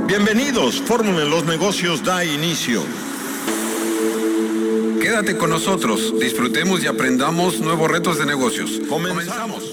Bienvenidos, Fórmula en los Negocios da inicio. Quédate con nosotros, disfrutemos y aprendamos nuevos retos de negocios. Comenzamos.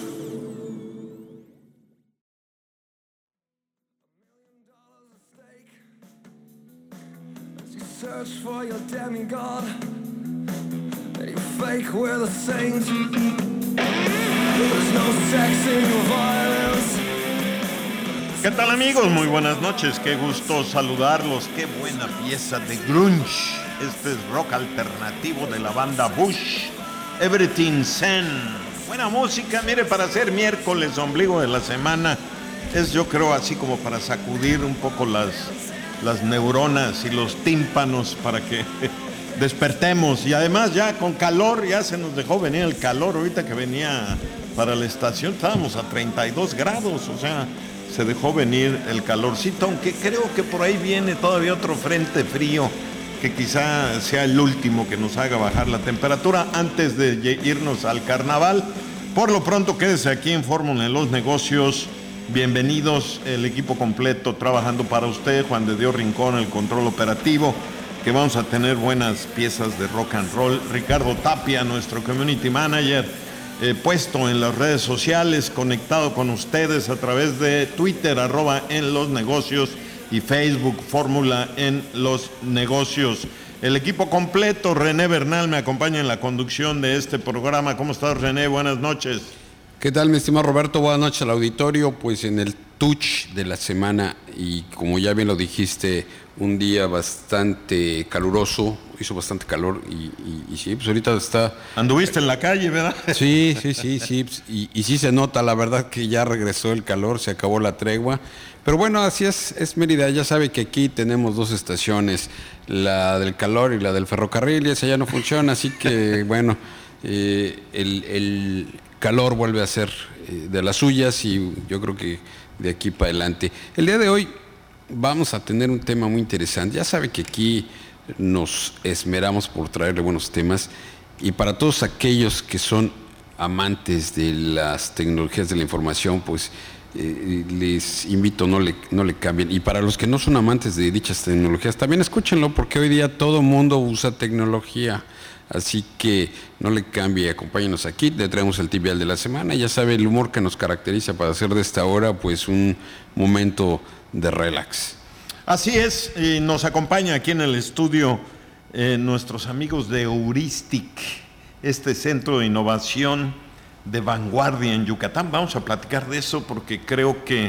¿Qué tal, amigos? Muy buenas noches, qué gusto saludarlos, qué buena pieza de grunge. Este es rock alternativo de la banda Bush, Everything Zen. Buena música, mire, para ser miércoles, ombligo de la semana, es yo creo así como para sacudir un poco las neuronas y los tímpanos para que despertemos. Y además ya con calor, ya se nos dejó venir el calor. Ahorita que venía para la estación estábamos a 32 grados, o sea, se dejó venir el calorcito, aunque creo que por ahí viene todavía otro frente frío que quizá sea el último que nos haga bajar la temperatura antes de irnos al carnaval. Por lo pronto quédese aquí en Fórmula en los Negocios. Bienvenidos, el equipo completo trabajando para usted, Juan de Dios Rincón, el control operativo, que vamos a tener buenas piezas de rock and roll. Ricardo Tapia, nuestro community manager, puesto en las redes sociales, conectado con ustedes a través de Twitter, @enlosnegocios, y Facebook, Fórmula en los Negocios. El equipo completo, René Bernal me acompaña en la conducción de este programa. ¿Cómo estás, René? Buenas noches. ¿Qué tal, mi estimado Roberto? Buenas noches al auditorio. Pues en el touch de la semana, y como ya bien lo dijiste, un día bastante caluroso, hizo bastante calor y sí, pues ahorita está... Anduviste en la calle, ¿verdad? Sí, y sí se nota, la verdad, que ya regresó el calor, se acabó la tregua. Pero bueno, así es Mérida, ya sabe que aquí tenemos dos estaciones, la del calor y la del ferrocarril, y esa ya no funciona, así que bueno, el calor vuelve a ser de las suyas, y yo creo que de aquí para adelante. El día de hoy vamos a tener un tema muy interesante. Ya sabe que aquí nos esmeramos por traerle buenos temas, y para todos aquellos que son amantes de las tecnologías de la información, pues les invito, no le cambien. Y para los que no son amantes de dichas tecnologías, también escúchenlo, porque hoy día todo mundo usa tecnología. Así que no le cambie, acompáñenos aquí, le traemos el tip vial de la semana. Ya sabe, el humor que nos caracteriza para hacer de esta hora pues un momento de relax. Así es, y nos acompaña aquí en el estudio nuestros amigos de Heuristic, este centro de innovación de vanguardia en Yucatán. Vamos a platicar de eso porque creo que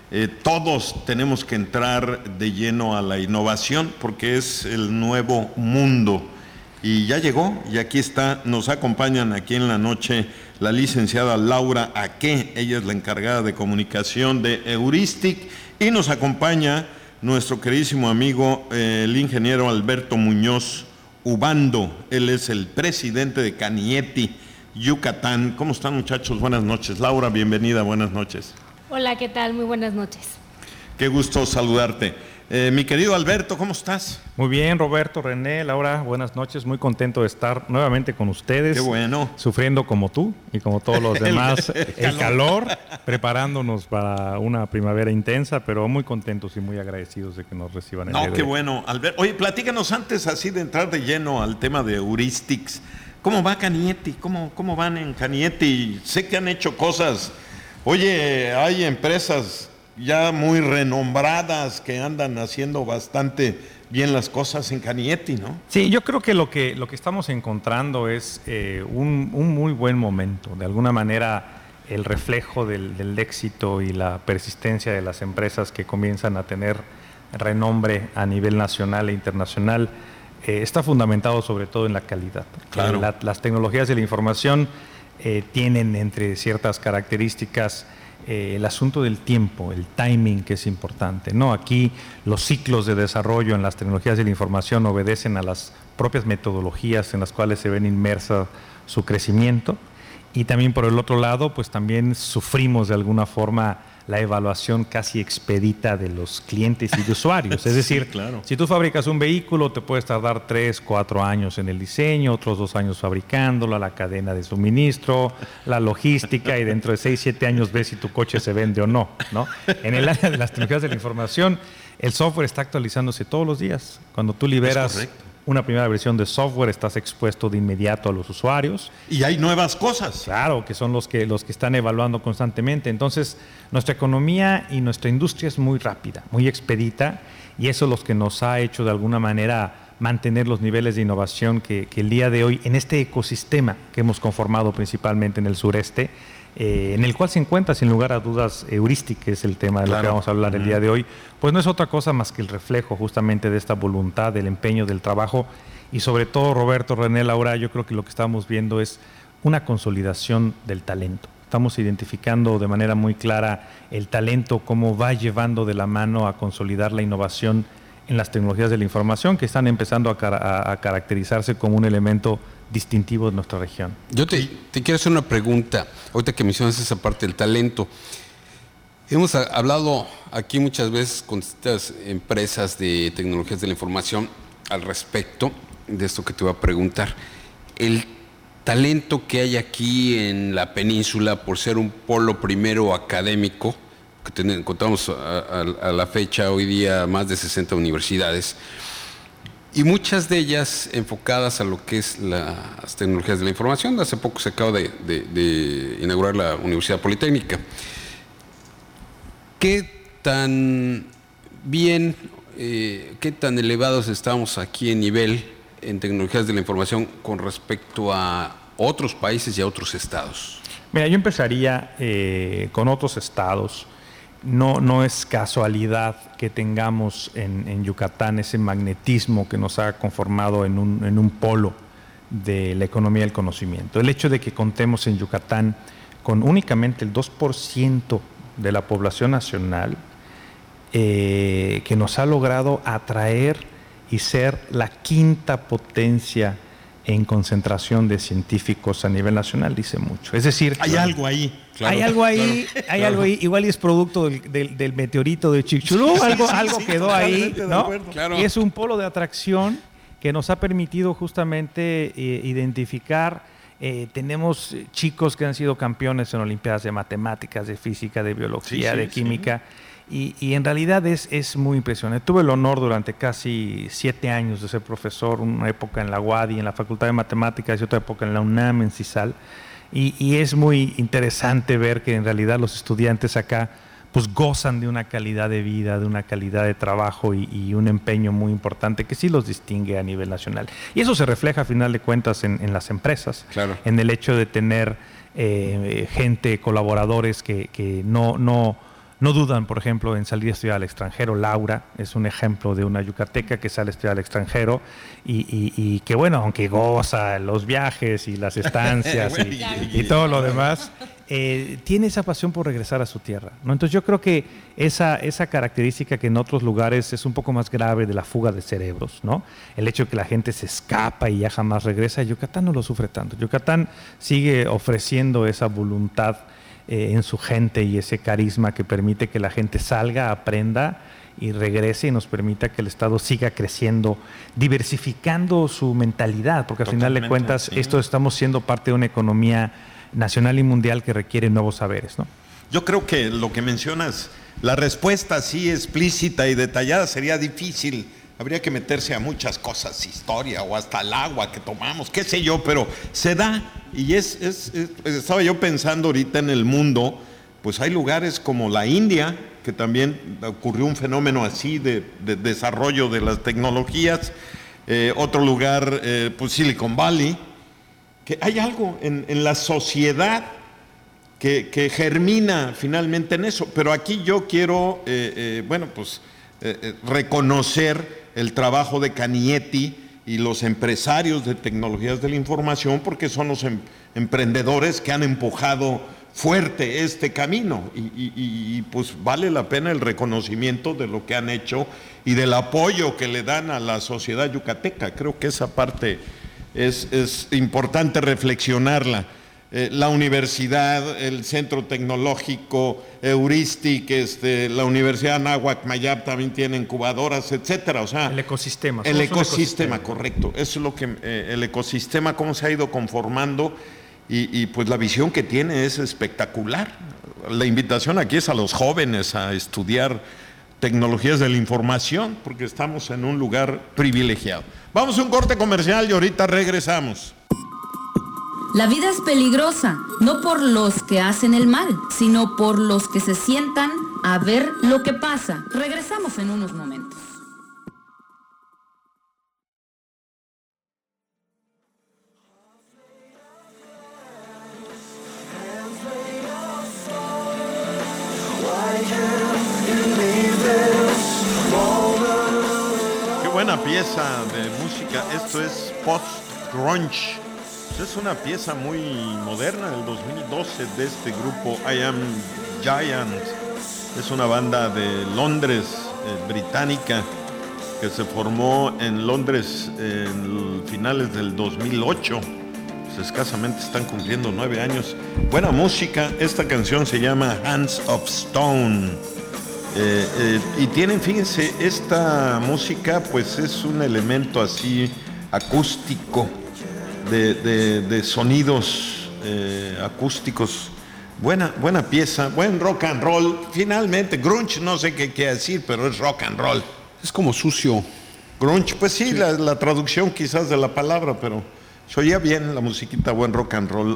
todos tenemos que entrar de lleno a la innovación, porque es el nuevo mundo. Y ya llegó, y aquí está, nos acompañan aquí en la noche la licenciada Laura Aque, ella es la encargada de comunicación de Heuristic, y nos acompaña nuestro queridísimo amigo, el ingeniero Alberto Muñoz Ubando, él es el presidente de Canieti, Yucatán. ¿Cómo están, muchachos? Buenas noches. Laura, bienvenida, buenas noches. Hola, ¿qué tal? Muy buenas noches. Qué gusto saludarte. Mi querido Alberto, ¿cómo estás? Muy bien, Roberto, René, Laura, buenas noches. Muy contento de estar nuevamente con ustedes. Qué bueno. Sufriendo como tú y como todos los demás el calor, preparándonos para una primavera intensa, pero muy contentos y muy agradecidos de que nos reciban el día de hoy. Qué bueno, Alberto. Oye, platícanos antes, así de entrar de lleno al tema de Heuristics. ¿Cómo va Canieti? ¿Cómo van en Canieti? Sé que han hecho cosas. Oye, hay empresas ya muy renombradas que andan haciendo bastante bien las cosas en Canieti, ¿no? Sí, yo creo que lo que estamos encontrando es un muy buen momento. De alguna manera, el reflejo del éxito y la persistencia de las empresas que comienzan a tener renombre a nivel nacional e internacional está fundamentado sobre todo en la calidad. Claro. Las tecnologías de la información tienen entre ciertas características el asunto del tiempo, el timing, que es importante, ¿no? Aquí los ciclos de desarrollo en las tecnologías de la información obedecen a las propias metodologías en las cuales se ven inmersa su crecimiento, Y también por el otro lado, pues también sufrimos de alguna forma la evaluación casi expedita de los clientes y de usuarios. Es decir, sí, claro. Si tú fabricas un vehículo, te puedes tardar 3, 4 años en el diseño, otros 2 años fabricándolo, la cadena de suministro, la logística, y dentro de 6, 7 años ves si tu coche se vende o no, ¿no? En el área de las tecnologías de la información, el software está actualizándose todos los días. Cuando tú liberas una primera versión de software, estás expuesto de inmediato a los usuarios. Y hay nuevas cosas. Claro, que son los que están evaluando constantemente. Entonces, nuestra economía y nuestra industria es muy rápida, muy expedita, y eso es lo que nos ha hecho de alguna manera mantener los niveles de innovación que el día de hoy, en este ecosistema que hemos conformado principalmente en el sureste, en el cual se encuentra sin lugar a dudas Heuristic, que es el tema de lo que vamos a hablar el día de hoy, pues no es otra cosa más que el reflejo justamente de esta voluntad, del empeño, del trabajo, y sobre todo, Roberto, René, Laura, yo creo que lo que estamos viendo es una consolidación del talento. Estamos identificando de manera muy clara el talento, cómo va llevando de la mano a consolidar la innovación en las tecnologías de la información, que están empezando a caracterizarse como un elemento distintivo de nuestra región. Yo te quiero hacer una pregunta, ahorita que mencionas esa parte del talento. Hemos hablado aquí muchas veces con estas empresas de tecnologías de la información al respecto de esto que te voy a preguntar. El talento que hay aquí en la península, por ser un polo primero académico, que contamos a la fecha hoy día más de 60 universidades, y muchas de ellas enfocadas a lo que es las tecnologías de la información. Hace poco se acaba de inaugurar la Universidad Politécnica. ¿Qué tan bien, qué tan elevados estamos aquí en nivel en tecnologías de la información con respecto a otros países y a otros estados? Mira, yo empezaría con otros estados. No es casualidad que tengamos en Yucatán ese magnetismo que nos ha conformado en un polo de la economía del conocimiento. El hecho de que contemos en Yucatán con únicamente el 2% de la población nacional, que nos ha logrado atraer y ser la quinta potencia en concentración de científicos a nivel nacional, dice mucho. Es decir, hay algo ahí. Claro, hay algo ahí, igual es producto del meteorito de Chicxulub, algo quedó ahí, ¿no? Claro. Y es un polo de atracción que nos ha permitido justamente identificar. Tenemos chicos que han sido campeones en Olimpiadas de Matemáticas, de Física, de Biología, de Química, y en realidad es muy impresionante. Tuve el honor durante casi 7 años de ser profesor, una época en la UADY, en la Facultad de Matemáticas, y otra época en la UNAM, en CISAL, y es muy interesante ver que en realidad los estudiantes acá pues gozan de una calidad de vida, de una calidad de trabajo y un empeño muy importante que sí los distingue a nivel nacional. Y eso se refleja a final de cuentas en las empresas, en el hecho de tener gente, colaboradores que no dudan, por ejemplo, en salir a estudiar al extranjero. Laura es un ejemplo de una yucateca que sale a estudiar al extranjero y que, bueno, aunque goza los viajes y las estancias y todo lo demás, tiene esa pasión por regresar a su tierra, ¿no? Entonces yo creo que esa característica que en otros lugares es un poco más grave de la fuga de cerebros, ¿no? El hecho de que la gente se escapa y ya jamás regresa, Yucatán no lo sufre tanto. Yucatán sigue ofreciendo esa voluntad en su gente y ese carisma que permite que la gente salga, aprenda y regrese, y nos permita que el Estado siga creciendo, diversificando su mentalidad, porque al final de cuentas esto estamos siendo parte de una economía nacional y mundial que requiere nuevos saberes, ¿no? Yo creo que lo que mencionas, la respuesta así explícita y detallada sería difícil. Habría que meterse a muchas cosas, historia o hasta el agua que tomamos, qué sé yo, pero se da. Y estaba yo pensando ahorita en el mundo, pues hay lugares como la India, que también ocurrió un fenómeno así de desarrollo de las tecnologías. Otro lugar, pues Silicon Valley, que hay algo en la sociedad que germina finalmente en eso. Pero aquí yo quiero, reconocer el trabajo de Canietti y los empresarios de tecnologías de la información, porque son los emprendedores que han empujado fuerte este camino y pues vale la pena el reconocimiento de lo que han hecho y del apoyo que le dan a la sociedad yucateca. Creo que esa parte es importante reflexionarla. la universidad, el Centro Tecnológico, Heuristic, la Universidad Anáhuac Mayab también tiene incubadoras, etcétera. O sea, el ecosistema. El ecosistema, correcto. Eso es lo que el ecosistema, cómo se ha ido conformando y pues la visión que tiene es espectacular. La invitación aquí es a los jóvenes a estudiar tecnologías de la información, porque estamos en un lugar privilegiado. Vamos a un corte comercial y ahorita regresamos. La vida es peligrosa, no por los que hacen el mal, sino por los que se sientan a ver lo que pasa. Regresamos en unos momentos. Qué buena pieza de música. Esto es post-grunge. Es una pieza muy moderna del 2012 de este grupo I Am Giant. Es una banda de Londres, británica, que se formó en Londres en finales del 2008. Pues escasamente están cumpliendo 9 años. Buena música. Esta canción se llama Hands of Stone. Y tienen, fíjense, esta música pues es un elemento así acústico. De sonidos acústicos. Buena pieza, buen rock and roll. Finalmente, grunge, no sé qué quiere decir, pero es rock and roll. Es como sucio. Grunge, pues sí. La traducción quizás de la palabra, pero se oía bien la musiquita, buen rock and roll.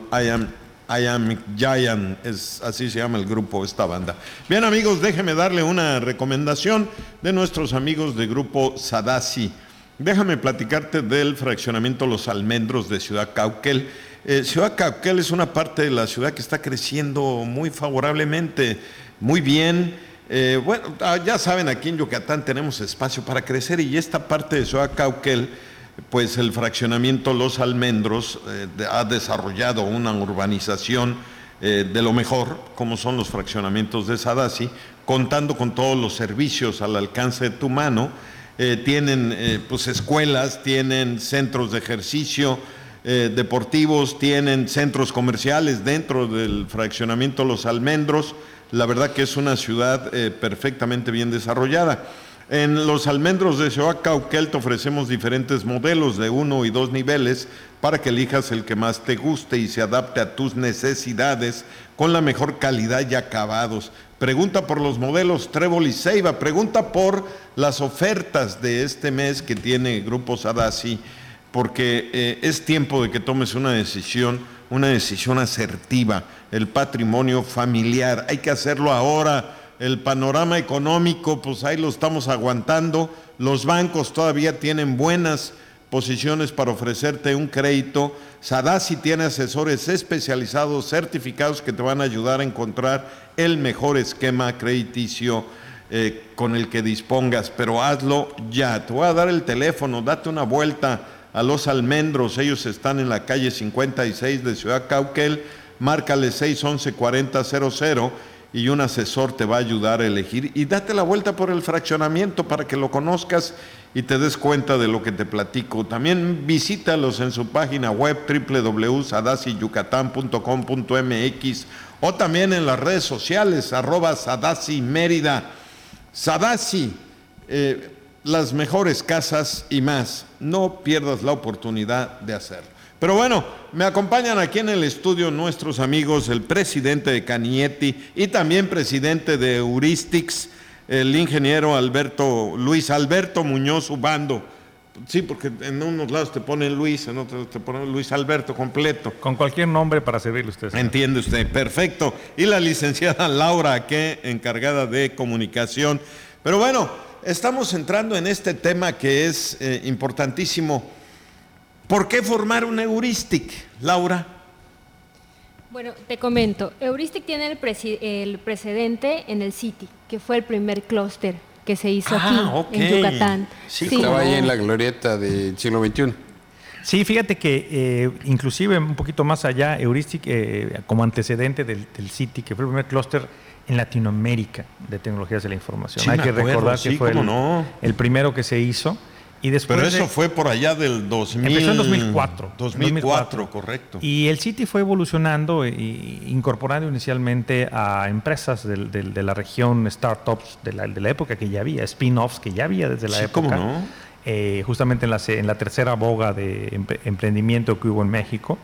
I Am Giant, así se llama el grupo, esta banda. Bien, amigos, déjenme darle una recomendación de nuestros amigos de grupo Sadasi. Déjame platicarte del fraccionamiento Los Almendros de Ciudad Cauquel. Ciudad Cauquel es una parte de la ciudad que está creciendo muy favorablemente, muy bien. Bueno, ya saben, aquí en Yucatán tenemos espacio para crecer y esta parte de Ciudad Cauquel, pues el fraccionamiento Los Almendros ha desarrollado una urbanización de lo mejor, como son los fraccionamientos de Sadasi, contando con todos los servicios al alcance de tu mano. Tienen pues escuelas, tienen centros de ejercicio deportivos, tienen centros comerciales dentro del fraccionamiento Los Almendros. La verdad que es una ciudad perfectamente bien desarrollada. En Los Almendros de Ciudad Cauquel te ofrecemos diferentes modelos de 1 y 2 niveles para que elijas el que más te guste y se adapte a tus necesidades con la mejor calidad y acabados. Pregunta por los modelos Trébol y Ceiba, pregunta por las ofertas de este mes que tiene Grupo Sadasi, porque es tiempo de que tomes una decisión asertiva. El patrimonio familiar, hay que hacerlo ahora. El panorama económico, pues ahí lo estamos aguantando. Los bancos todavía tienen buenas posiciones para ofrecerte un crédito. Sadasi tiene asesores especializados, certificados, que te van a ayudar a encontrar el mejor esquema crediticio con el que dispongas, pero hazlo ya. Te voy a dar el teléfono, date una vuelta a Los Almendros. Ellos están en la calle 56 de Ciudad Cauquel. Márcale 611-4000 y un asesor te va a ayudar a elegir. Y date la vuelta por el fraccionamiento para que lo conozcas y te des cuenta de lo que te platico. También visítalos en su página web www.sadasyucatan.com.mx o también en las redes sociales @SadasiMérida. Sadasi, las mejores casas y más. No pierdas la oportunidad de hacerlo. Pero bueno, me acompañan aquí en el estudio nuestros amigos, el presidente de Canieti y también presidente de Heuristics, el ingeniero Luis Alberto Muñoz Ubando. Sí, porque en unos lados te ponen Luis, en otros te ponen Luis Alberto completo. Con cualquier nombre para servirle a usted. Entiende usted, perfecto. Y la licenciada Laura, que encargada de comunicación. Pero bueno, estamos entrando en este tema que es importantísimo. ¿Por qué formar un Heuristic, Laura? Bueno, te comento. Heuristic tiene el precedente en el City, que fue el primer clúster que se hizo aquí en Yucatán. Sí, estaba ahí en la glorieta del siglo XXI. Sí, fíjate que inclusive un poquito más allá, Heuristic como antecedente del City, que fue el primer clúster en Latinoamérica de tecnologías de la información. Sí, hay que acuerdo, recordar que fue el primero que se hizo. Y después pero eso fue por allá del 2000. Empezó en 2004. 2004, correcto. Y el City fue evolucionando e incorporando inicialmente a empresas de la región, startups de la época que ya había, spin-offs que ya había desde la época. ¿Cómo no? Justamente en la tercera boga de emprendimiento que hubo en México.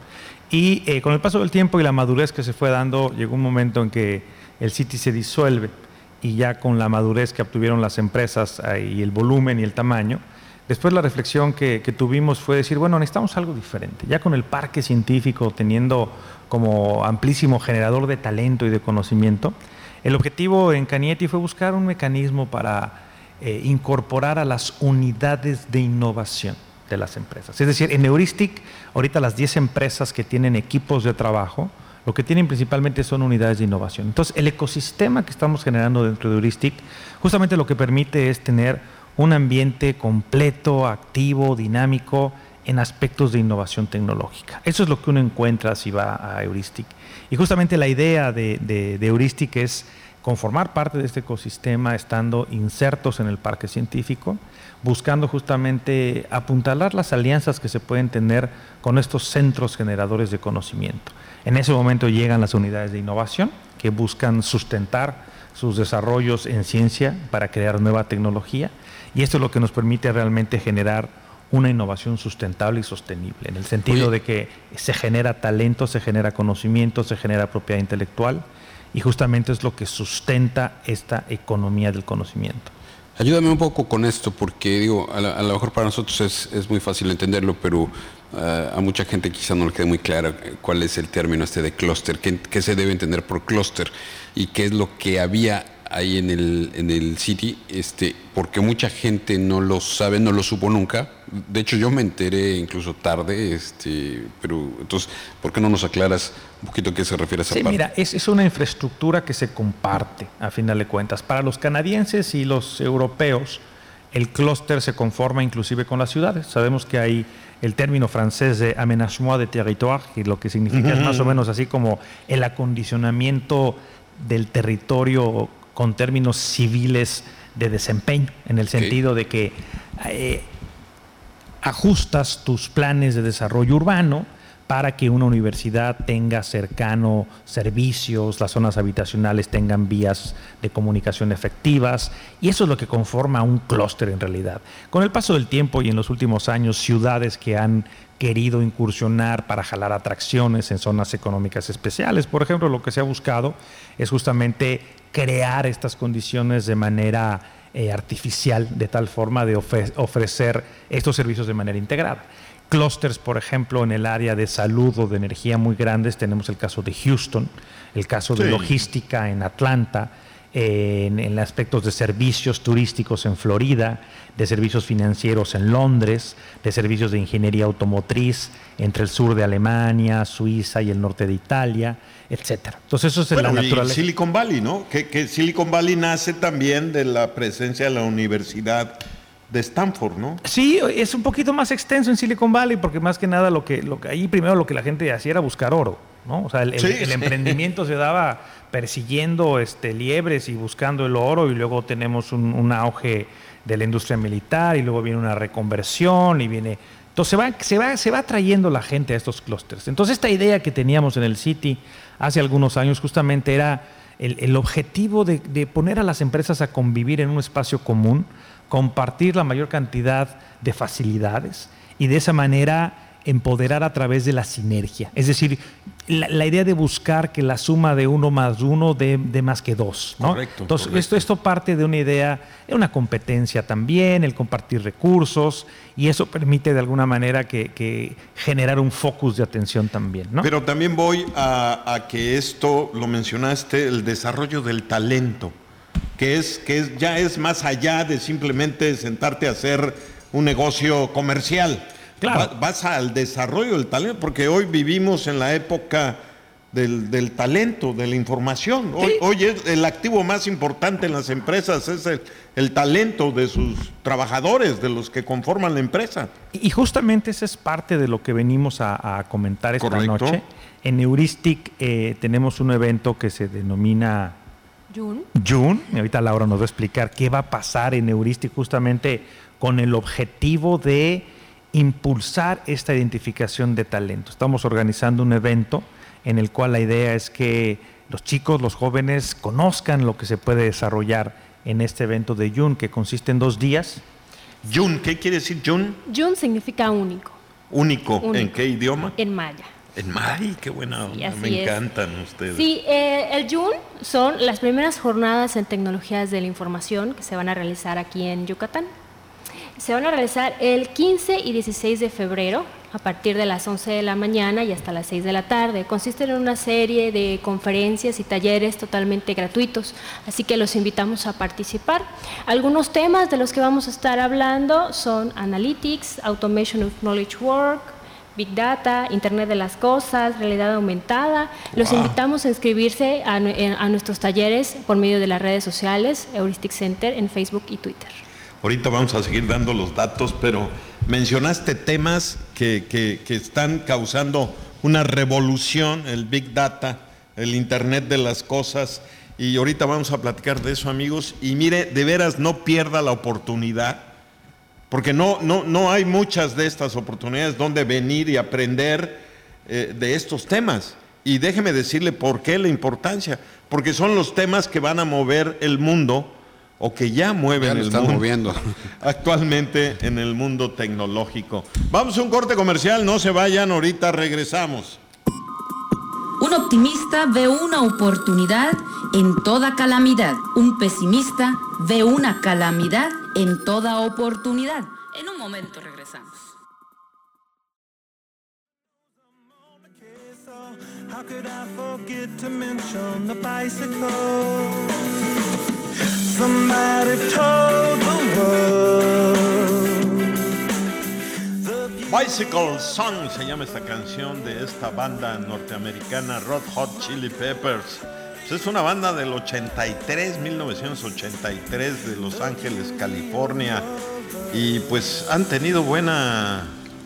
Y con el paso del tiempo y la madurez que se fue dando, llegó un momento en que el City se disuelve, y ya con la madurez que obtuvieron las empresas y el volumen y el tamaño, después la reflexión que tuvimos fue decir, bueno, necesitamos algo diferente. Ya con el parque científico teniendo como amplísimo generador de talento y de conocimiento, el objetivo en Canietti fue buscar un mecanismo para incorporar a las unidades de innovación de las empresas. Es decir, en Heuristic, ahorita las 10 empresas que tienen equipos de trabajo, lo que tienen principalmente son unidades de innovación. Entonces, el ecosistema que estamos generando dentro de Heuristic, justamente lo que permite es tener un ambiente completo, activo, dinámico en aspectos de innovación tecnológica. Eso es lo que uno encuentra si va a Heuristic. Y justamente la idea de Heuristic es conformar parte de este ecosistema estando insertos en el parque científico, buscando justamente apuntalar las alianzas que se pueden tener con estos centros generadores de conocimiento. En ese momento llegan las unidades de innovación que buscan sustentar sus desarrollos en ciencia para crear nueva tecnología, y esto es lo que nos permite realmente generar una innovación sustentable y sostenible, en el sentido de que se genera talento, se genera conocimiento, se genera propiedad intelectual, y justamente es lo que sustenta esta economía del conocimiento. Ayúdame un poco con esto, porque digo, a lo mejor para nosotros es muy fácil entenderlo, pero a mucha gente quizá no le quede muy claro cuál es el término de clúster, qué se debe entender por clúster y qué es lo que había ahí en el City, porque mucha gente no lo sabe, no lo supo nunca. De hecho, yo me enteré incluso tarde, pero entonces, ¿por qué no nos aclaras un poquito a qué se refiere a esa parte? Mira, es una infraestructura que se comparte, a final de cuentas. Para los canadienses y los europeos, el clúster se conforma inclusive con las ciudades. Sabemos que hay el término francés de aménagement de territoire, que lo que significa es más o menos así como el acondicionamiento del territorio con términos civiles de desempeño, en el sentido de que ajustas tus planes de desarrollo urbano para que una universidad tenga cercano servicios, las zonas habitacionales tengan vías de comunicación efectivas, y eso es lo que conforma un clúster en realidad. Con el paso del tiempo y en los últimos años, ciudades que han querido incursionar para jalar atracciones en zonas económicas especiales, por ejemplo, lo que se ha buscado es justamente crear estas condiciones de manera artificial, de tal forma de ofrecer estos servicios de manera integrada. Clústeres, por ejemplo, en el área de salud o de energía muy grandes, tenemos el caso de Houston, el caso de logística en Atlanta, en aspectos de servicios turísticos en Florida, de servicios financieros en Londres, de servicios de ingeniería automotriz entre el sur de Alemania, Suiza y el norte de Italia, etcétera. Entonces eso es la naturaleza. Silicon Valley, ¿no? Que Silicon Valley nace también de la presencia de la Universidad de Stanford, ¿no? Sí, es un poquito más extenso en Silicon Valley, porque más que nada lo que ahí primero lo que la gente hacía era buscar oro, ¿no? O sea, el emprendimiento se daba persiguiendo liebres y buscando el oro, y luego tenemos un auge de la industria militar, y luego viene una reconversión, y viene... Entonces se va trayendo la gente a estos clústeres. Entonces esta idea que teníamos en el City hace algunos años justamente era el objetivo de poner a las empresas a convivir en un espacio común, compartir la mayor cantidad de facilidades y de esa manera empoderar a través de la sinergia. Es decir, la idea de buscar que la suma de 1 más 1 dé más que 2, ¿no? Correcto. Entonces, correcto. Esto parte de una idea, de una competencia también, el compartir recursos, y eso permite de alguna manera que generar un focus de atención también, ¿no? Pero también voy a que esto, lo mencionaste, el desarrollo del talento, que ya es más allá de simplemente sentarte a hacer un negocio comercial. Claro. Vas al desarrollo del talento, porque hoy vivimos en la época del talento, de la información. Hoy el activo más importante en las empresas es el talento de sus trabajadores, de los que conforman la empresa. Y justamente esa es parte de lo que venimos a comentar esta Correcto. noche. En Heuristic tenemos un evento que se denomina June. Y ahorita Laura nos va a explicar qué va a pasar en Heuristic justamente con el objetivo de impulsar esta identificación de talento. Estamos organizando un evento en el cual la idea es que los chicos, los jóvenes, conozcan lo que se puede desarrollar en este evento de June, que consiste en 2 días. June, ¿qué quiere decir June? June significa único. ¿Único? ¿En qué idioma? En maya. En maya, qué buena onda. Sí, me encantan ustedes. Sí, el June son las primeras jornadas en tecnologías de la información que se van a realizar aquí en Yucatán. Se van a realizar el 15 y 16 de febrero a partir de las 11 de la mañana y hasta las 6 de la tarde. Consisten en una serie de conferencias y talleres totalmente gratuitos, así que los invitamos a participar. Algunos temas de los que vamos a estar hablando son Analytics, Automation of Knowledge Work, Big Data, Internet de las Cosas, realidad aumentada. Los invitamos a inscribirse a nuestros talleres por medio de las redes sociales, Heuristic Center en Facebook y Twitter. Ahorita vamos a seguir dando los datos, pero mencionaste temas que están causando una revolución, el Big Data, el Internet de las Cosas, y ahorita vamos a platicar de eso, amigos. Y mire, de veras no pierda la oportunidad, porque no hay muchas de estas oportunidades donde venir y aprender de estos temas. Y déjeme decirle por qué la importancia, porque son los temas que van a mover el mundo, o que ya mueven el mundo moviendo actualmente en el mundo tecnológico. Vamos a un corte comercial, no se vayan, ahorita regresamos. Un optimista ve una oportunidad en toda calamidad. Un pesimista ve una calamidad en toda oportunidad. En un momento regresamos. How could I forget to mention the bicycle? Somebody told the world. Bicycle Song se llama esta canción de esta banda norteamericana Red Hot Chili Peppers. Pues es una banda del 1983 de Los Ángeles, California, y pues han tenido buenas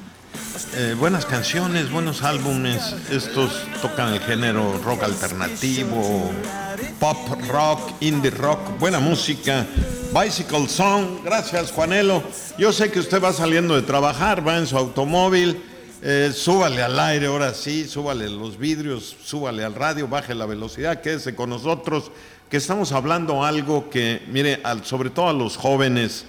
canciones, buenos álbumes. Estos tocan el género rock alternativo, pop rock, indie rock, buena música. Bicycle Song, gracias Juanelo. Yo sé que usted va saliendo de trabajar, va en su automóvil, súbale al aire, ahora sí, súbale los vidrios, súbale al radio, baje la velocidad, quédese con nosotros, que estamos hablando algo que, mire, sobre todo a los jóvenes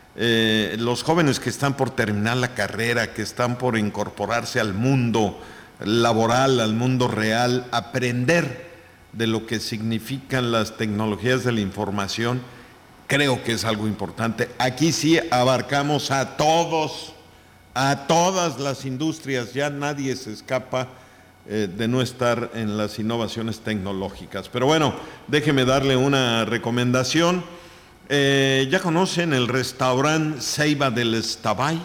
que están por terminar la carrera, que están por incorporarse al mundo laboral, al mundo real, aprender de lo que significan las tecnologías de la información, creo que es algo importante. Aquí sí abarcamos a todos, a todas las industrias, ya nadie se escapa de no estar en las innovaciones tecnológicas. Pero bueno, déjeme darle una recomendación. ¿Ya conocen el restaurante Ceiba del Iztabay?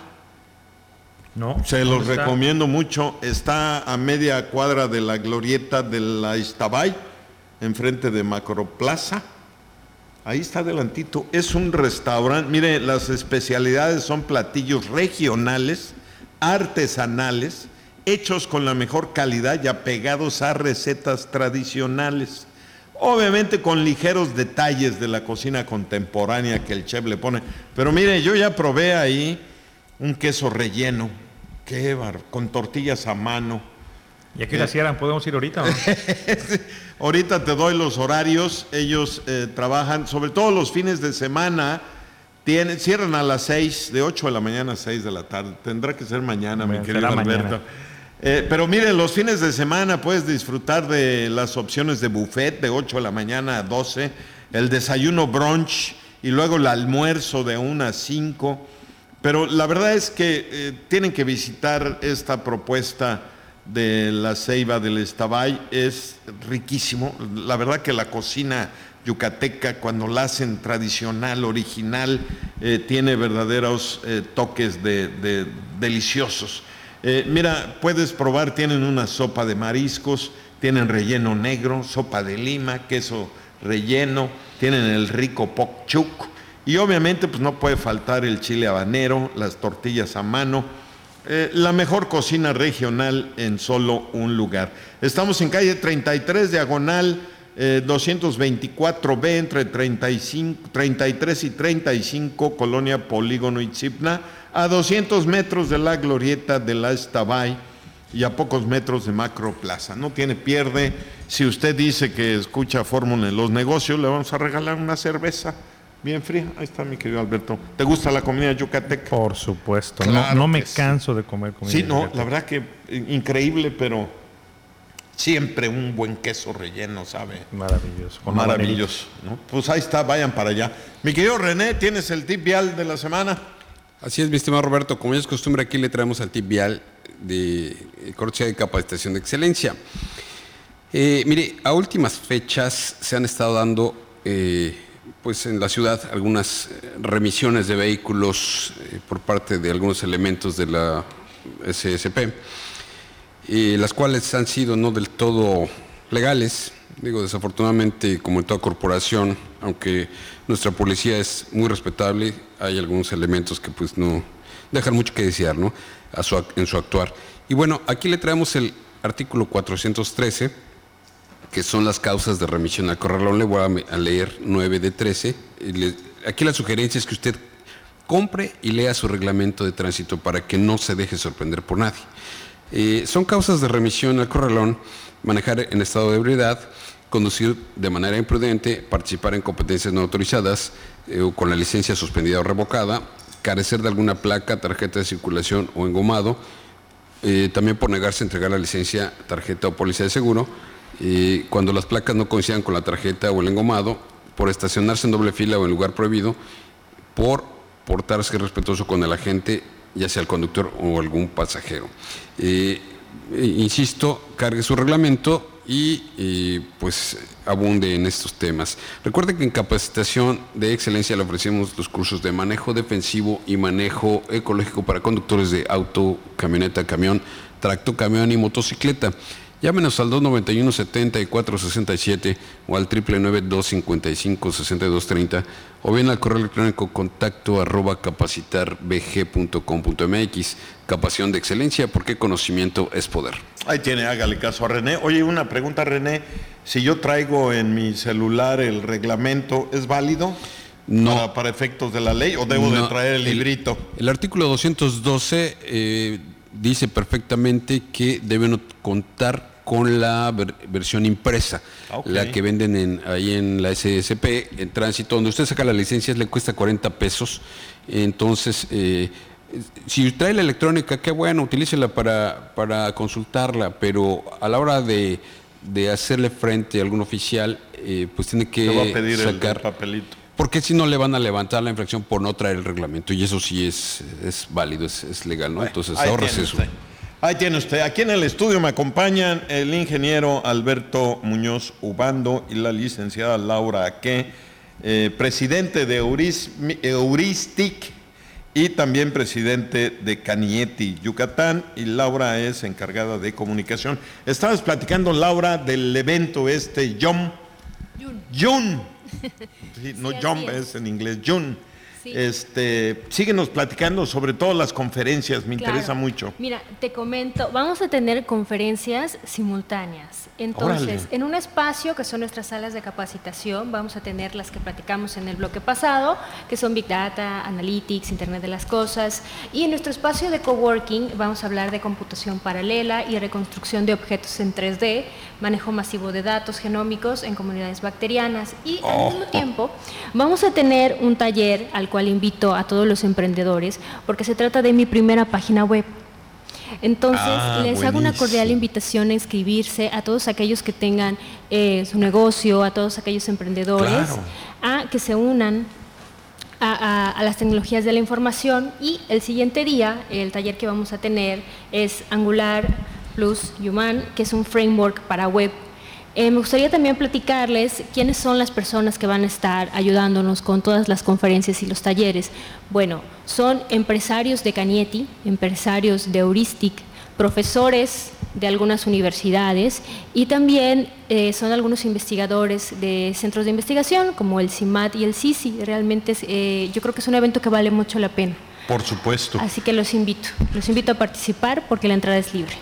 No. Se los recomiendo mucho. Está a media cuadra de la glorieta de la Iztabay, enfrente de Macroplaza. Ahí está adelantito. Es un restaurante. Mire, las especialidades son platillos regionales, artesanales, hechos con la mejor calidad y apegados a recetas tradicionales. Obviamente con ligeros detalles de la cocina contemporánea que el chef le pone. Pero mire, yo ya probé ahí un queso relleno, con tortillas a mano. ¿Y a qué hora cierran? ¿Podemos ir ahorita o no? Ahorita te doy los horarios. Ellos trabajan, sobre todo los fines de semana, cierran a las 6, de 8 de la mañana a 6 de la tarde. Tendrá que ser mañana, mi querido Alberto. Pero miren, los fines de semana puedes disfrutar de las opciones de buffet de 8 de la mañana a 12, el desayuno brunch y luego el almuerzo de 1 a 5. Pero la verdad es que tienen que visitar esta propuesta de la Ceiba del Iztabay, es riquísimo. La verdad que la cocina yucateca, cuando la hacen tradicional, original, tiene verdaderos toques deliciosos. Mira, puedes probar, tienen una sopa de mariscos, tienen relleno negro, sopa de lima, queso relleno, tienen el rico pok chuk y obviamente pues no puede faltar el chile habanero, las tortillas a mano, la mejor cocina regional en solo un lugar. Estamos en calle 33, diagonal 224B entre 33 y 35, Colonia Polígono Itzipna, a 200 metros de la glorieta de la Estabay y a pocos metros de Macroplaza. No tiene pierde. Si usted dice que escucha Fórmula en los negocios, le vamos a regalar una cerveza bien fría. Ahí está, mi querido Alberto. ¿Te gusta la comida yucateca? Por supuesto. Claro no me sí. canso de comer comida Sí, no, yucateca. la verdad que increíble, pero siempre un buen queso relleno, ¿sabe? Maravilloso. Con Maravilloso, ¿no? Pues ahí está, vayan para allá. Mi querido René, ¿tienes el tip vial de la semana? Así es, mi estimado Roberto. Como ya es costumbre, aquí le traemos al tip vial de cortesía de capacitación de excelencia. Mire, a últimas fechas se han estado dando pues en la ciudad algunas remisiones de vehículos por parte de algunos elementos de la SSP, las cuales han sido no del todo legales. Digo, desafortunadamente, como en toda corporación, aunque nuestra policía es muy respetable, hay algunos elementos que pues no dejan mucho que desear, ¿no? En su actuar. Y bueno, aquí le traemos el artículo 413, que son las causas de remisión al corralón. Le voy a leer 9 de 13. Aquí la sugerencia es que usted compre y lea su reglamento de tránsito para que no se deje sorprender por nadie. Son causas de remisión al corralón: manejar en estado de ebriedad, conducir de manera imprudente, participar en competencias no autorizadas o con la licencia suspendida o revocada, carecer de alguna placa, tarjeta de circulación o engomado, también por negarse a entregar la licencia, tarjeta o póliza de seguro, cuando las placas no coincidan con la tarjeta o el engomado, por estacionarse en doble fila o en lugar prohibido, por portarse irrespetuoso con el agente, ya sea el conductor o algún pasajero. Insisto, cargue su reglamento y pues abunde en estos temas. Recuerde que en capacitación de excelencia le ofrecemos los cursos de manejo defensivo y manejo ecológico para conductores de auto, camioneta, camión, tractocamión y motocicleta. Llámenos al 291-7467 o al 999-255-6230 o bien al correo electrónico contacto@capacitarbg.com.mx. Capacitación de excelencia, porque conocimiento es poder. Ahí tiene, hágale caso a René. Oye, una pregunta, René. Si yo traigo en mi celular el reglamento, ¿es válido? No. ¿Para efectos de la ley o debo de traer el librito? El artículo 212 dice perfectamente que deben contar con la versión impresa, Okay. la que venden ahí en la SSP, en tránsito, donde usted saca las licencias, le cuesta 40 pesos. Entonces, si trae la electrónica, qué bueno, utilícela para consultarla, pero a la hora de hacerle frente a algún oficial, pues tiene que Te va a pedir sacar el papelito. Porque si no, le van a levantar la infracción por no traer el reglamento, y eso sí es válido, es legal, ¿no? Bueno, entonces ahí ahorres tiene eso. usted. Ahí tiene usted. Aquí en el estudio me acompañan el ingeniero Alberto Muñoz Ubando y la licenciada Laura Aque, presidente de Heuristic y también presidente de Canieti, Yucatán, y Laura es encargada de comunicación. Estabas platicando, Laura, del evento Jun. Sí, no, Sí, Jump así es en inglés, Jun. Sí. Síguenos platicando sobre todas las conferencias, me Claro. interesa mucho. Mira, te comento, vamos a tener conferencias simultáneas. Entonces, Órale. en un espacio que son nuestras salas de capacitación, vamos a tener las que platicamos en el bloque pasado, que son Big Data, Analytics, Internet de las Cosas. Y en nuestro espacio de coworking vamos a hablar de computación paralela y reconstrucción de objetos en 3D, manejo masivo de datos genómicos en comunidades bacterianas. Y al mismo tiempo vamos a tener un taller al cual invito a todos los emprendedores, porque se trata de mi primera página web. Entonces, les hago una cordial buenísimo. invitación a inscribirse a todos aquellos que tengan su negocio, a todos aquellos emprendedores, Claro. a que se unan a las tecnologías de la información. Y el siguiente día, el taller que vamos a tener es Angular plus Human, que es un framework para web. Me gustaría también platicarles quiénes son las personas que van a estar ayudándonos con todas las conferencias y los talleres. Bueno, son empresarios de Canieti, empresarios de Heuristic, profesores de algunas universidades y también son algunos investigadores de centros de investigación como el CIMAT y el CICI. Realmente yo creo que es un evento que vale mucho la pena. Por supuesto. Así que los invito a participar porque la entrada es libre.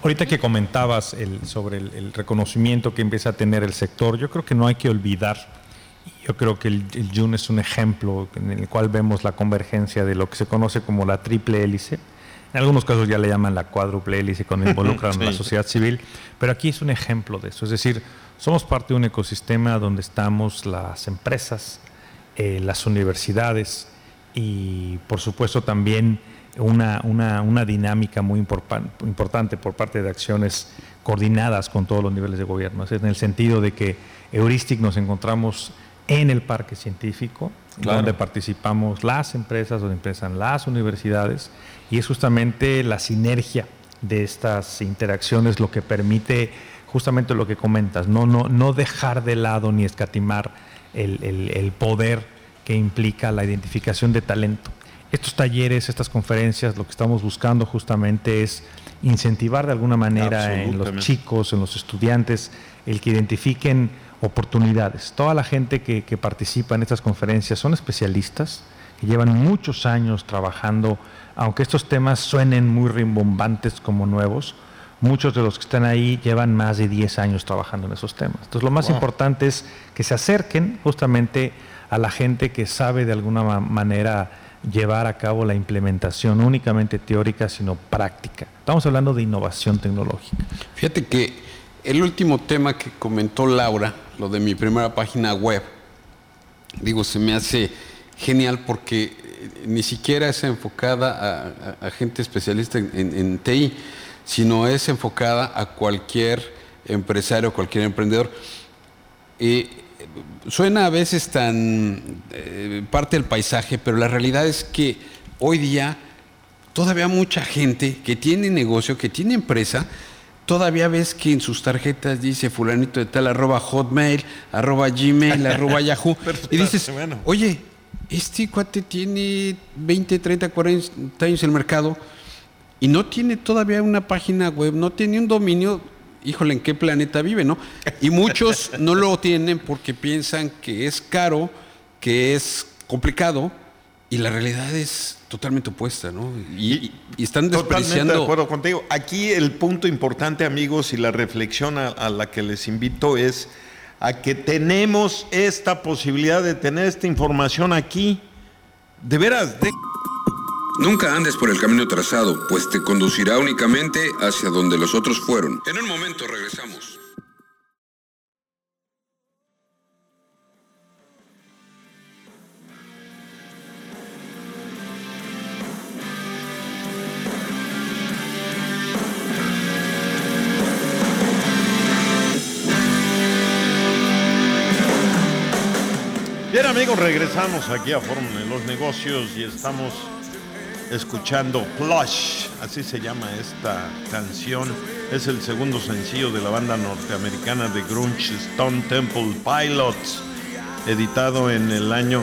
Ahorita que comentabas sobre el reconocimiento que empieza a tener el sector, yo creo que no hay que olvidar, yo creo que el June es un ejemplo en el cual vemos la convergencia de lo que se conoce como la triple hélice. En algunos casos ya le llaman la cuádruple hélice cuando involucran a la sociedad civil, pero aquí es un ejemplo de eso. Es decir, somos parte de un ecosistema donde estamos las empresas, las universidades y por supuesto también una dinámica muy importante por parte de acciones coordinadas con todos los niveles de gobierno. Es en el sentido de que Heuristic nos encontramos en el parque científico, claro, donde participamos las empresas, donde empiezan las universidades, y es justamente la sinergia de estas interacciones lo que permite justamente lo que comentas, no dejar de lado ni escatimar el poder que implica la identificación de talento. Estos talleres, estas conferencias, lo que estamos buscando justamente es incentivar de alguna manera en los chicos, en los estudiantes, el que identifiquen oportunidades. Toda la gente que participa en estas conferencias son especialistas que llevan muchos años trabajando, aunque estos temas suenen muy rimbombantes como nuevos, muchos de los que están ahí llevan más de 10 años trabajando en esos temas. Entonces lo más importante es que se acerquen justamente a la gente que sabe de alguna manera llevar a cabo la implementación, no únicamente teórica, sino práctica. Estamos hablando de innovación tecnológica. Fíjate que el último tema que comentó Laura, lo de mi primera página web, se me hace genial porque ni siquiera es enfocada a gente especialista en TI, sino es enfocada a cualquier empresario, cualquier emprendedor. Suena a veces tan parte del paisaje, pero la realidad es que hoy día todavía mucha gente que tiene negocio, que tiene empresa, todavía ves que en sus tarjetas dice fulanito de tal, @hotmail, @gmail, @yahoo, y dices, oye, este cuate tiene 20, 30, 40 años en el mercado y no tiene todavía una página web, no tiene un dominio. Híjole, ¿en qué planeta vive, no? Y muchos no lo tienen porque piensan que es caro, que es complicado, y la realidad es totalmente opuesta, ¿no? Y están despreciando. Totalmente de acuerdo contigo. Aquí el punto importante, amigos, y la reflexión a la que les invito es a que tenemos esta posibilidad de tener esta información aquí. De veras, Nunca andes por el camino trazado, pues te conducirá únicamente hacia donde los otros fueron. En un momento regresamos. Bien, amigos, regresamos aquí a Fórmula de los Negocios y estamos escuchando Plush, así se llama esta canción. Es el segundo sencillo de la banda norteamericana de grunge Stone Temple Pilots, editado en el año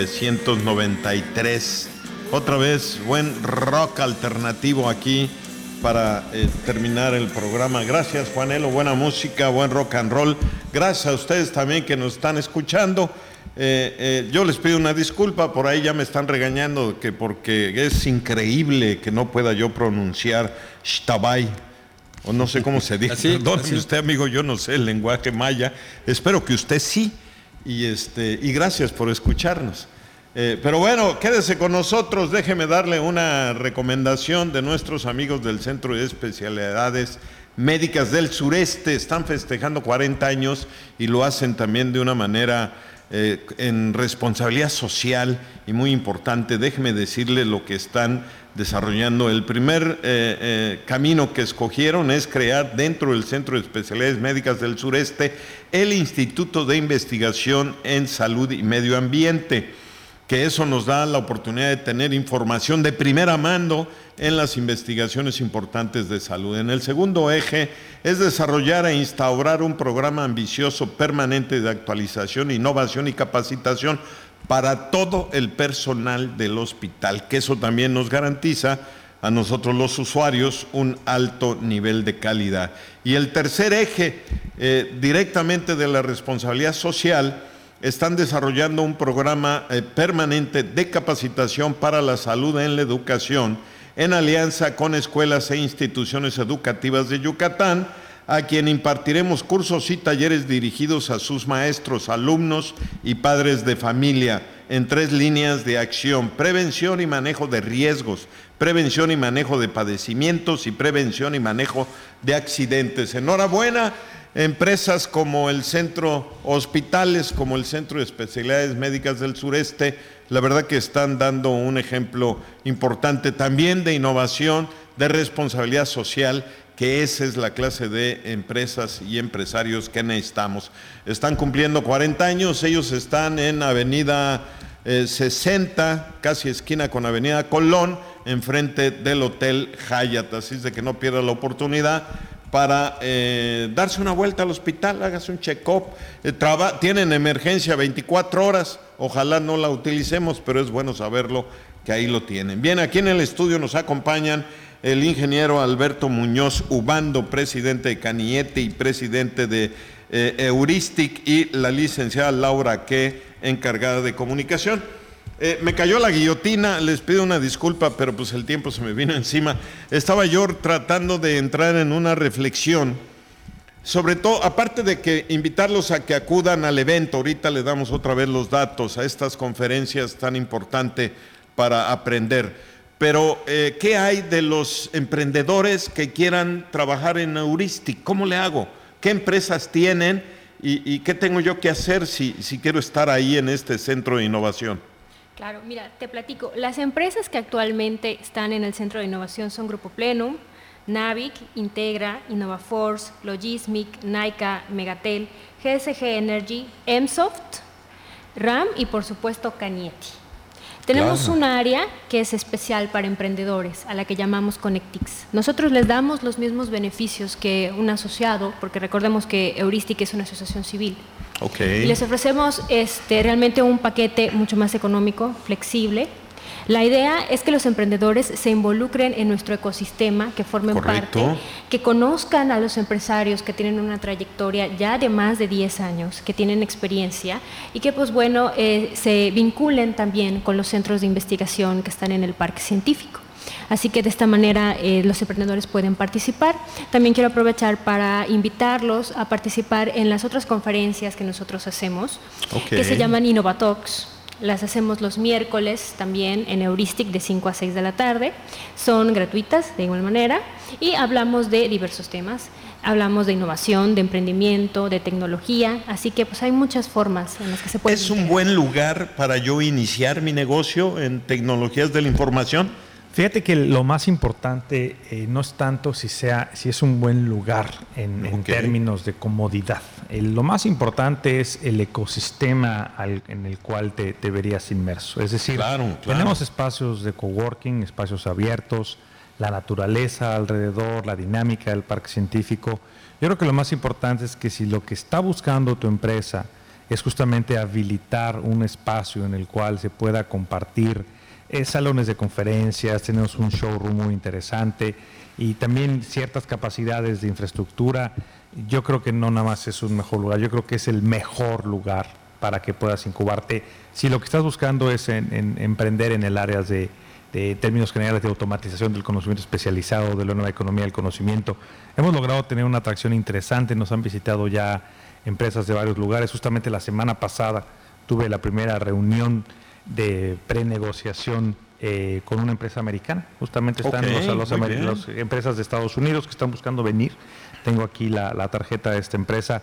1993. Otra vez, buen rock alternativo aquí para terminar el programa. Gracias, Juanelo, buena música, buen rock and roll. Gracias a ustedes también que nos están escuchando. Yo les pido una disculpa, por ahí ya me están regañando que porque es increíble que no pueda yo pronunciar Shtabay, o no sé cómo se dice. Perdóneme usted, amigo, yo no sé el lenguaje maya, espero que usted sí, y gracias por escucharnos. Pero bueno, quédese con nosotros, déjeme darle una recomendación de nuestros amigos del Centro de Especialidades Médicas del Sureste. Están festejando 40 años y lo hacen también de una manera en responsabilidad social y muy importante. Déjeme decirle lo que están desarrollando. El primer camino que escogieron es crear dentro del Centro de Especialidades Médicas del Sureste el Instituto de Investigación en Salud y Medio Ambiente, que eso nos da la oportunidad de tener información de primera mano en las investigaciones importantes de salud. En el segundo eje es desarrollar e instaurar un programa ambicioso permanente de actualización, innovación y capacitación para todo el personal del hospital, que eso también nos garantiza a nosotros los usuarios un alto nivel de calidad. Y el tercer eje, directamente de la responsabilidad social, están desarrollando un programa permanente de capacitación para la salud en la educación, en alianza con escuelas e instituciones educativas de Yucatán, a quien impartiremos cursos y talleres dirigidos a sus maestros, alumnos y padres de familia en 3 líneas de acción: prevención y manejo de riesgos, prevención y manejo de padecimientos y prevención y manejo de accidentes. Enhorabuena, empresas como el Centro, hospitales como el Centro de Especialidades Médicas del Sureste, la verdad que están dando un ejemplo importante también de innovación, de responsabilidad social, que esa es la clase de empresas y empresarios que necesitamos. Están cumpliendo 40 años, ellos están en Avenida 60, casi esquina con Avenida Colón, enfrente del Hotel Hyatt, así es de que no pierda la oportunidad para darse una vuelta al hospital, hágase un check-up, tienen emergencia 24 horas, ojalá no la utilicemos, pero es bueno saberlo que ahí lo tienen. Bien, aquí en el estudio nos acompañan el ingeniero Alberto Muñoz Ubando, presidente de Caniete y presidente de Heuristic, y la licenciada Laura Que, encargada de comunicación. Me cayó la guillotina, les pido una disculpa, pero pues el tiempo se me vino encima. Estaba yo tratando de entrar en una reflexión, sobre todo, aparte de que invitarlos a que acudan al evento, ahorita le damos otra vez los datos a estas conferencias tan importantes para aprender. Pero, ¿qué hay de los emprendedores que quieran trabajar en Heuristic? ¿Cómo le hago? ¿Qué empresas tienen? ¿Y qué tengo yo que hacer si quiero estar ahí en este centro de innovación? Claro, mira, te platico. Las empresas que actualmente están en el centro de innovación son Grupo Plenum, Navic, Integra, InnovaForce, Logismic, Nyca, Megatel, GSG Energy, Emsoft, RAM y por supuesto Canieti. Tenemos un área que es especial para emprendedores, a la que llamamos Connectix. Nosotros les damos los mismos beneficios que un asociado, porque recordemos que Heuristic es una asociación civil. Okay. Y les ofrecemos realmente un paquete mucho más económico, flexible. La idea es que los emprendedores se involucren en nuestro ecosistema, que formen parte, que conozcan a los empresarios que tienen una trayectoria ya de más de 10 años, que tienen experiencia y que pues bueno, se vinculen también con los centros de investigación que están en el parque científico. Así que de esta manera los emprendedores pueden participar. También quiero aprovechar para invitarlos a participar en las otras conferencias que nosotros hacemos, que se llaman InnovaTalks. Las hacemos los miércoles también en Heuristic de 5 a 6 de la tarde. Son gratuitas de igual manera y hablamos de diversos temas. Hablamos de innovación, de emprendimiento, de tecnología, así que pues hay muchas formas en las que se puede. ¿Es un buen lugar para yo iniciar mi negocio en tecnologías de la información? Fíjate que lo más importante no es tanto si es un buen lugar en términos de comodidad. Lo más importante es el ecosistema en el cual te verías inmerso. Es decir, tenemos espacios de coworking, espacios abiertos, la naturaleza alrededor, la dinámica del parque científico. Yo creo que lo más importante es que si lo que está buscando tu empresa es justamente habilitar un espacio en el cual se pueda compartir salones de conferencias, tenemos un showroom muy interesante y también ciertas capacidades de infraestructura. Yo creo que no nada más es un mejor lugar, yo creo que es el mejor lugar para que puedas incubarte. Si lo que estás buscando es en emprender en el área de términos generales de automatización del conocimiento especializado, de la nueva economía del conocimiento, hemos logrado tener una atracción interesante. Nos han visitado ya empresas de varios lugares. Justamente la semana pasada tuve la primera reunión de prenegociación con una empresa americana. Justamente están las empresas de Estados Unidos que están buscando venir. Tengo aquí la tarjeta de esta empresa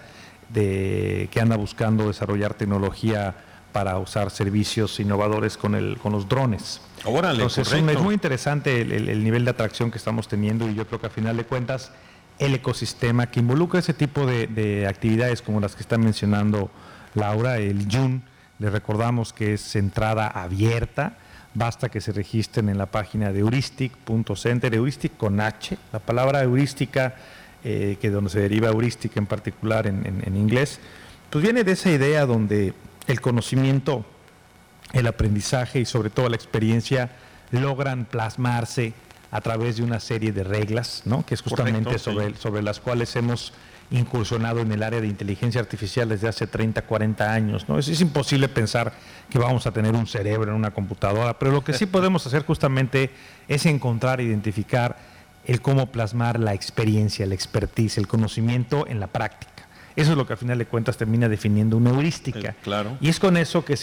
que anda buscando desarrollar tecnología para usar servicios innovadores con los drones. Órale, entonces es muy interesante el nivel de atracción que estamos teniendo y yo creo que a final de cuentas el ecosistema que involucra ese tipo de actividades como las que está mencionando Laura, el YUN. Les recordamos que es entrada abierta, basta que se registren en la página de heuristic.center, Heuristic con H, la palabra heurística, que de donde se deriva heurística en particular en inglés, pues viene de esa idea donde el conocimiento, el aprendizaje y sobre todo la experiencia logran plasmarse a través de una serie de reglas, ¿no? Que es justamente sobre las cuales hemos incursionado en el área de inteligencia artificial desde hace 30, 40 años, ¿no? Es imposible pensar que vamos a tener un cerebro en una computadora, pero lo que sí podemos hacer justamente es encontrar, identificar el cómo plasmar la experiencia, la expertise, el conocimiento en la práctica. Eso es lo que al final de cuentas termina definiendo una heurística. Claro. Y es con eso que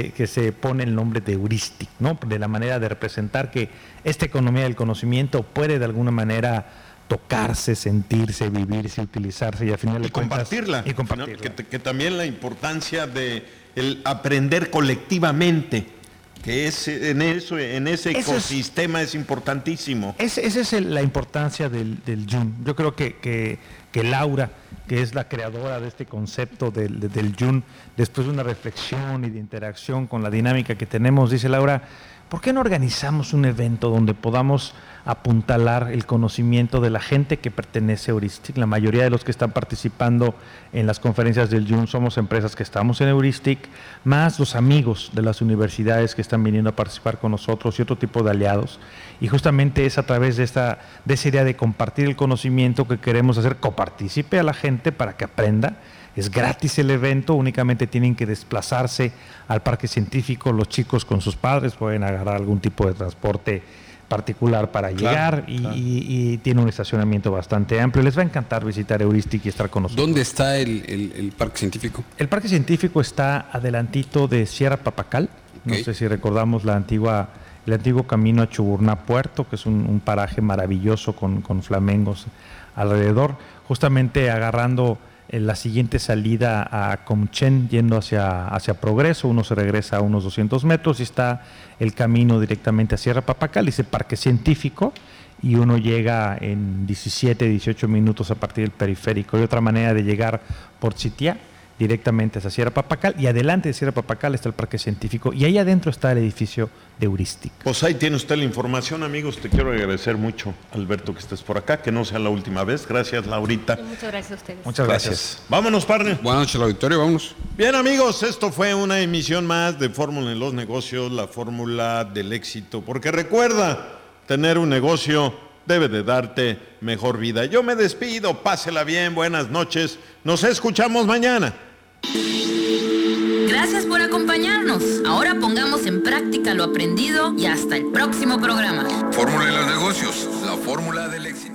se pone el nombre de heurístic, ¿no? De la manera de representar que esta economía del conocimiento puede de alguna manera tocarse, sentirse, vivirse, utilizarse y al final de cuentas compartirla. Y compartirla. Que también la importancia de el aprender colectivamente, que es en ese ecosistema es importantísimo. Esa es la importancia del Jun. Yo creo que Laura, que es la creadora de este concepto del Jun, después de una reflexión y de interacción con la dinámica que tenemos, dice Laura, ¿por qué no organizamos un evento donde podamos apuntalar el conocimiento de la gente que pertenece a Heuristic? La mayoría de los que están participando en las conferencias del Jun somos empresas que estamos en Heuristic, más los amigos de las universidades que están viniendo a participar con nosotros y otro tipo de aliados. Y justamente es a través de esa idea de compartir el conocimiento que queremos hacer copartícipe a la gente para que aprenda. Es gratis el evento, únicamente tienen que desplazarse al parque científico, los chicos con sus padres pueden agarrar algún tipo de transporte particular para llegar y tiene un estacionamiento bastante amplio. Les va a encantar visitar Heuristic y estar con nosotros. ¿Dónde está el parque científico? El parque científico está adelantito de Sierra Papacal. Okay. No sé si recordamos el antiguo camino a Chuburná Puerto, que es un paraje maravilloso con flamengos alrededor, justamente agarrando la siguiente salida a Comchen yendo hacia Progreso. Uno se regresa a unos 200 metros y está el camino directamente a Sierra Papacal, ese parque científico, y uno llega en 17, 18 minutos a partir del periférico. Hay otra manera de llegar por Chitiá directamente hacia Sierra Papacal, y adelante de Sierra Papacal está el parque científico y ahí adentro está el edificio de Heuristic. Pues ahí tiene usted la información, amigos. Te quiero agradecer mucho, Alberto, que estés por acá, que no sea la última vez. Gracias, Laurita. Muchas gracias a ustedes. Muchas gracias. Vámonos, partner. Buenas noches al auditorio, vámonos. Bien, amigos, esto fue una emisión más de Fórmula en los Negocios, la fórmula del éxito, porque recuerda, tener un negocio debe de darte mejor vida. Yo me despido, pásela bien, buenas noches, nos escuchamos mañana. Gracias por acompañarnos. Ahora pongamos en práctica lo aprendido y hasta el próximo programa. Fórmula de los negocios, la fórmula del éxito.